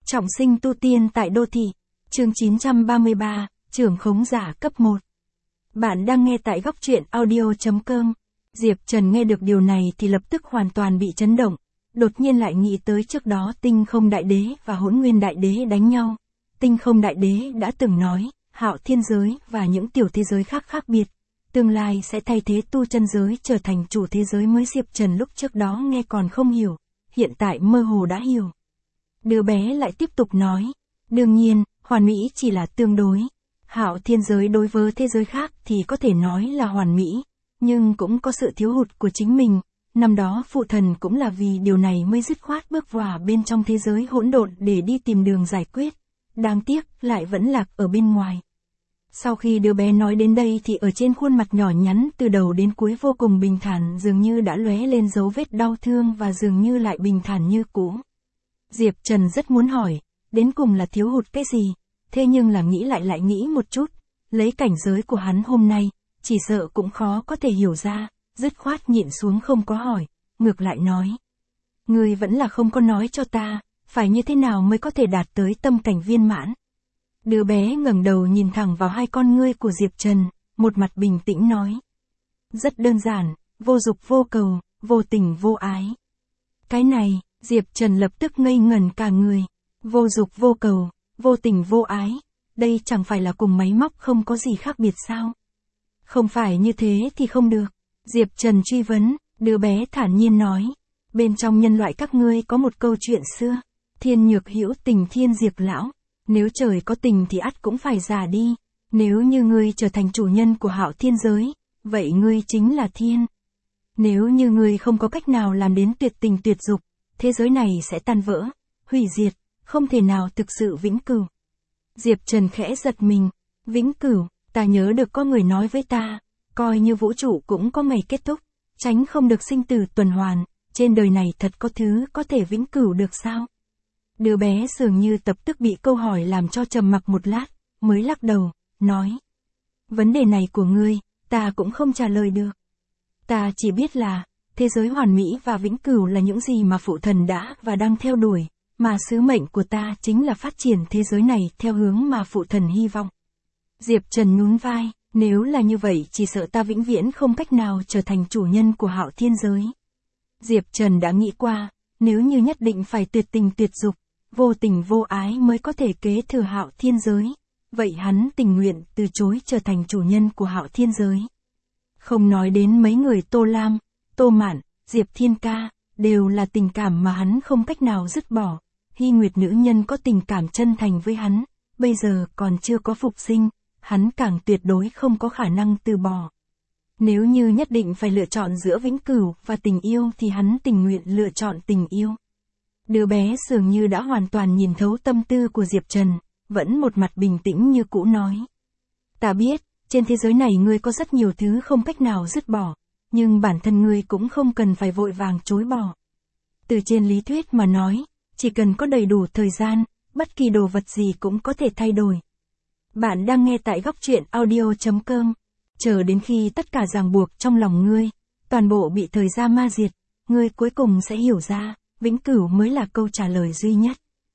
Trọng sinh tu tiên tại đô thị. Chương 933, trưởng khống giả cấp 1. Bạn đang nghe tại góc truyện audio.com. Diệp Trần nghe được điều này thì lập tức hoàn toàn bị chấn động. Đột nhiên lại nghĩ tới trước đó Tinh Không Đại Đế và Hỗn Nguyên Đại Đế đánh nhau. Tinh Không Đại Đế đã từng nói, Hạo Thiên giới và những tiểu thế giới khác khác biệt, tương lai sẽ thay thế tu chân giới trở thành chủ thế giới mới. Diệp Trần lúc trước đó nghe còn không hiểu, hiện tại mơ hồ đã hiểu. Đứa bé lại tiếp tục nói, đương nhiên, hoàn mỹ chỉ là tương đối. Hạo Thiên giới đối với thế giới khác thì có thể nói là hoàn mỹ, nhưng cũng có sự thiếu hụt của chính mình. Năm đó phụ thần cũng là vì điều này mới dứt khoát bước vào bên trong thế giới hỗn độn để đi tìm đường giải quyết. Đáng tiếc lại vẫn lạc ở bên ngoài. Sau khi đứa bé nói đến đây thì ở trên khuôn mặt nhỏ nhắn từ đầu đến cuối vô cùng bình thản, dường như đã lóe lên dấu vết đau thương và dường như lại bình thản như cũ. Diệp Trần rất muốn hỏi, đến cùng là thiếu hụt cái gì, thế nhưng là nghĩ lại nghĩ một chút, lấy cảnh giới của hắn hôm nay, chỉ sợ cũng khó có thể hiểu ra, dứt khoát nhịn xuống không có hỏi, ngược lại nói. Ngươi vẫn là không có nói cho ta, phải như thế nào mới có thể đạt tới tâm cảnh viên mãn. Đứa bé ngẩng đầu nhìn thẳng vào hai con ngươi của Diệp Trần, một mặt bình tĩnh nói. Rất đơn giản, vô dục vô cầu, vô tình vô ái. Cái này, Diệp Trần lập tức ngây ngẩn cả người. Vô dục vô cầu, vô tình vô ái, đây chẳng phải là cùng máy móc không có gì khác biệt sao? Không phải như thế thì không được. Diệp Trần truy vấn, đứa bé thản nhiên nói. Bên trong nhân loại các ngươi có một câu chuyện xưa. Thiên nhược hữu tình thiên diệt lão. Nếu trời có tình thì ắt cũng phải già đi. Nếu như ngươi trở thành chủ nhân của Hạo Thiên giới, vậy ngươi chính là thiên. Nếu như ngươi không có cách nào làm đến tuyệt tình tuyệt dục, thế giới này sẽ tan vỡ, hủy diệt, không thể nào thực sự vĩnh cửu. Diệp Trần khẽ giật mình, vĩnh cửu, ta nhớ được có người nói với ta, coi như vũ trụ cũng có ngày kết thúc, tránh không được sinh tử tuần hoàn, trên đời này thật có thứ có thể vĩnh cửu được sao? Đứa bé dường như tập tức bị câu hỏi làm cho trầm mặc một lát, mới lắc đầu, nói. Vấn đề này của ngươi, ta cũng không trả lời được. Ta chỉ biết là, thế giới hoàn mỹ và vĩnh cửu là những gì mà phụ thần đã và đang theo đuổi, mà sứ mệnh của ta chính là phát triển thế giới này theo hướng mà phụ thần hy vọng. Diệp Trần nhún vai, nếu là như vậy chỉ sợ ta vĩnh viễn không cách nào trở thành chủ nhân của Hạo Thiên giới. Diệp Trần đã nghĩ qua, nếu như nhất định phải tuyệt tình tuyệt dục, vô tình vô ái mới có thể kế thừa Hạo Thiên giới, vậy hắn tình nguyện từ chối trở thành chủ nhân của Hạo Thiên giới. Không nói đến mấy người Tô Lam, Tô Mạn, Diệp Thiên Ca, đều là tình cảm mà hắn không cách nào dứt bỏ. Hy Nguyệt nữ nhân có tình cảm chân thành với hắn, bây giờ còn chưa có phục sinh, hắn càng tuyệt đối không có khả năng từ bỏ. Nếu như nhất định phải lựa chọn giữa vĩnh cửu và tình yêu thì hắn tình nguyện lựa chọn tình yêu. Đứa bé dường như đã hoàn toàn nhìn thấu tâm tư của Diệp Trần, vẫn một mặt bình tĩnh như cũ nói. Ta biết, trên thế giới này ngươi có rất nhiều thứ không cách nào dứt bỏ, nhưng bản thân ngươi cũng không cần phải vội vàng chối bỏ. Từ trên lý thuyết mà nói, chỉ cần có đầy đủ thời gian, bất kỳ đồ vật gì cũng có thể thay đổi. Bạn đang nghe tại góc truyện audio.com. Chờ đến khi tất cả ràng buộc trong lòng ngươi, toàn bộ bị thời gian ma diệt, ngươi cuối cùng sẽ hiểu ra, vĩnh cửu mới là câu trả lời duy nhất.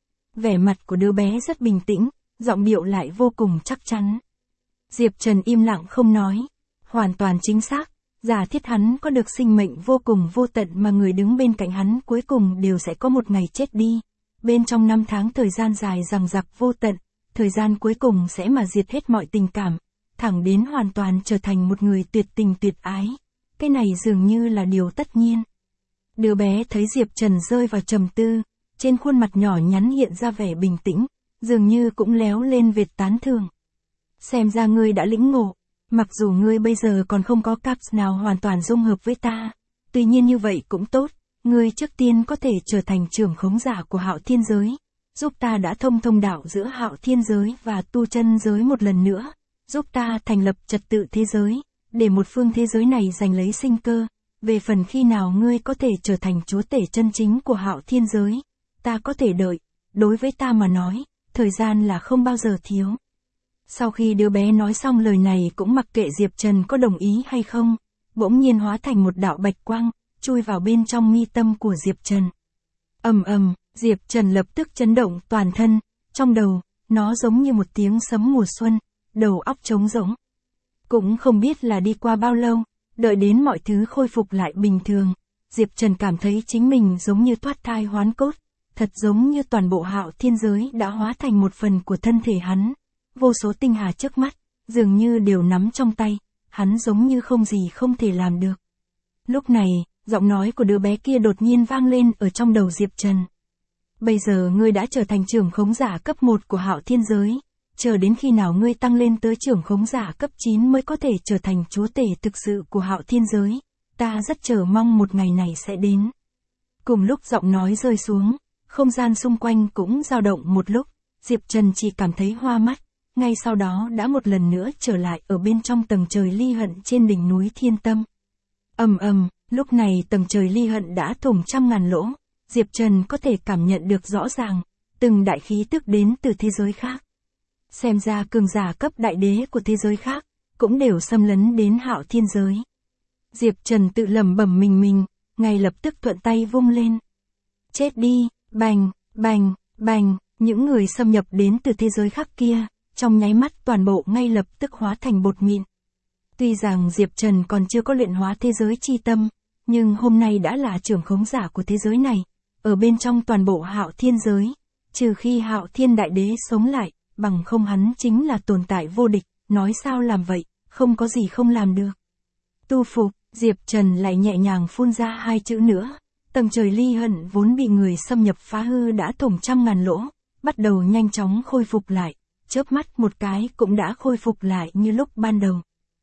Vẻ mặt của đứa bé rất bình tĩnh, giọng điệu lại vô cùng chắc chắn. Diệp Trần im lặng không nói. Hoàn toàn chính xác, giả thiết hắn có được sinh mệnh vô cùng vô tận mà người đứng bên cạnh hắn cuối cùng đều sẽ có một ngày chết đi. Bên trong 5 tháng thời gian dài dằng dặc vô tận, thời gian cuối cùng sẽ mà diệt hết mọi tình cảm, thẳng đến hoàn toàn trở thành một người tuyệt tình tuyệt ái. Cái này dường như là điều tất nhiên. Đứa bé thấy Diệp Trần rơi vào trầm tư, trên khuôn mặt nhỏ nhắn hiện ra vẻ bình tĩnh, dường như cũng léo lên vệt tán thưởng. Xem ra ngươi đã lĩnh ngộ, mặc dù ngươi bây giờ còn không có caps nào hoàn toàn dung hợp với ta, tuy nhiên như vậy cũng tốt, ngươi trước tiên có thể trở thành trưởng khống giả của Hạo Thiên giới, giúp ta đã thông đạo giữa Hạo Thiên giới và tu chân giới một lần nữa, giúp ta thành lập trật tự thế giới, để một phương thế giới này giành lấy sinh cơ. Về phần khi nào ngươi có thể trở thành chúa tể chân chính của Hạo Thiên giới, ta có thể đợi, đối với ta mà nói, thời gian là không bao giờ thiếu. Sau khi đứa bé nói xong lời này cũng mặc kệ Diệp Trần có đồng ý hay không, bỗng nhiên hóa thành một đạo bạch quang, chui vào bên trong mi tâm của Diệp Trần. Diệp Trần lập tức chấn động toàn thân, trong đầu, nó giống như một tiếng sấm mùa xuân, đầu óc trống rỗng. Cũng không biết là đi qua bao lâu, đợi đến mọi thứ khôi phục lại bình thường, Diệp Trần cảm thấy chính mình giống như thoát thai hoán cốt, thật giống như toàn bộ Hạo Thiên giới đã hóa thành một phần của thân thể hắn. Vô số tinh hà trước mắt, dường như đều nắm trong tay, hắn giống như không gì không thể làm được. Lúc này, giọng nói của đứa bé kia đột nhiên vang lên ở trong đầu Diệp Trần. Bây giờ ngươi đã trở thành trưởng khống giả cấp 1 của Hạo Thiên giới, chờ đến khi nào ngươi tăng lên tới trưởng khống giả cấp 9 mới có thể trở thành chúa tể thực sự của Hạo Thiên giới, ta rất chờ mong một ngày này sẽ đến. Cùng lúc giọng nói rơi xuống, không gian xung quanh cũng dao động một lúc, Diệp Trần chỉ cảm thấy hoa mắt, ngay sau đó đã một lần nữa trở lại ở bên trong tầng trời ly hận trên đỉnh núi Thiên Tâm. Ầm ầm, lúc này tầng trời ly hận đã thủng trăm ngàn lỗ, Diệp Trần có thể cảm nhận được rõ ràng, từng đại khí tức đến từ thế giới khác. Xem ra cường giả cấp đại đế của thế giới khác, cũng đều xâm lấn đến Hạo Thiên giới. Diệp Trần tự lẩm bẩm mình, ngay lập tức thuận tay vung lên. Chết đi, bành, bành, bành, những người xâm nhập đến từ thế giới khác kia, trong nháy mắt toàn bộ ngay lập tức hóa thành bột mịn. Tuy rằng Diệp Trần còn chưa có luyện hóa thế giới chi tâm, nhưng hôm nay đã là trưởng khống giả của thế giới này, ở bên trong toàn bộ Hạo Thiên giới, trừ khi Hạo Thiên đại đế sống lại, bằng không hắn chính là tồn tại vô địch, nói sao làm vậy, không có gì không làm được. Tu phục, Diệp Trần lại nhẹ nhàng phun ra hai chữ nữa, tầng trời ly hận vốn bị người xâm nhập phá hư đã thủng trăm ngàn lỗ, bắt đầu nhanh chóng khôi phục lại, chớp mắt một cái cũng đã khôi phục lại như lúc ban đầu.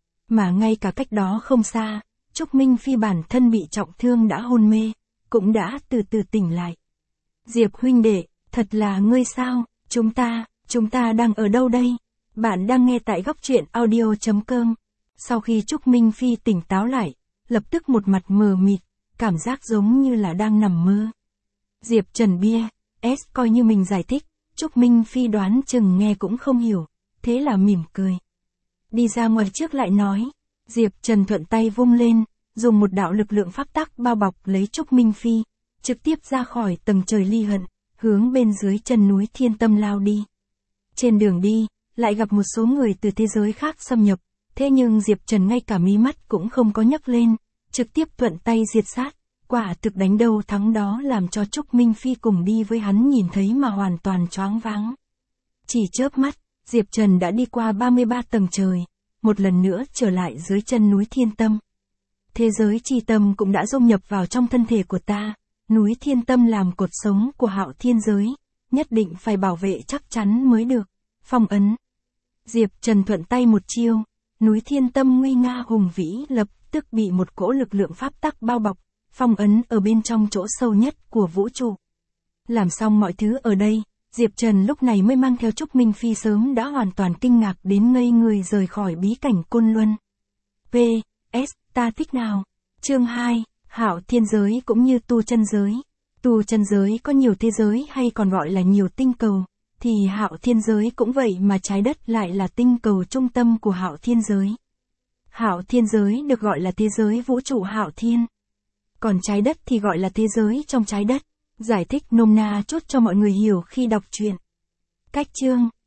Mà ngay cả cách đó không xa, Trúc Minh Phi bản thân bị trọng thương đã hôn mê, cũng đã từ từ tỉnh lại. Diệp huynh đệ, thật là ngươi sao, chúng ta đang ở đâu đây? Bạn đang nghe tại góc truyện audio.com. Sau khi Trúc Minh Phi tỉnh táo lại, lập tức một mặt mờ mịt, cảm giác giống như là đang nằm mơ. Diệp Trần bia, coi như mình giải thích, Trúc Minh Phi đoán chừng nghe cũng không hiểu, thế là mỉm cười. Đi ra ngoài trước lại nói, Diệp Trần thuận tay vung lên, dùng một đạo lực lượng pháp tắc bao bọc lấy Trúc Minh Phi, trực tiếp ra khỏi tầng trời ly hận, hướng bên dưới chân núi Thiên Tâm lao đi. Trên đường đi, lại gặp một số người từ thế giới khác xâm nhập, thế nhưng Diệp Trần ngay cả mí mắt cũng không có nhấc lên, trực tiếp thuận tay diệt sát, quả thực đánh đâu thắng đó làm cho Trúc Minh Phi cùng đi với hắn nhìn thấy mà hoàn toàn choáng váng. Chỉ chớp mắt, Diệp Trần đã đi qua 33 tầng trời, một lần nữa trở lại dưới chân núi Thiên Tâm. Thế giới chi tâm cũng đã dung nhập vào trong thân thể của ta, núi Thiên Tâm làm cột sống của Hạo Thiên giới, nhất định phải bảo vệ chắc chắn mới được. Phong ấn. Diệp Trần thuận tay một chiêu, núi Thiên Tâm nguy nga hùng vĩ lập tức bị một cỗ lực lượng pháp tắc bao bọc, phong ấn ở bên trong chỗ sâu nhất của vũ trụ. Làm xong mọi thứ ở đây, Diệp Trần lúc này mới mang theo Trúc Minh Phi sớm đã hoàn toàn kinh ngạc đến ngây người rời khỏi bí cảnh Côn Luân. P.S. Ta thích nào? Chương 2, Hạo Thiên giới cũng như tu chân giới. Tu chân giới có nhiều thế giới hay còn gọi là nhiều tinh cầu, thì Hạo Thiên giới cũng vậy mà trái đất lại là tinh cầu trung tâm của Hạo Thiên giới. Hạo Thiên giới được gọi là thế giới vũ trụ Hạo Thiên. Còn trái đất thì gọi là thế giới trong trái đất. Giải thích nôm na chút cho mọi người hiểu khi đọc truyện. Cách chương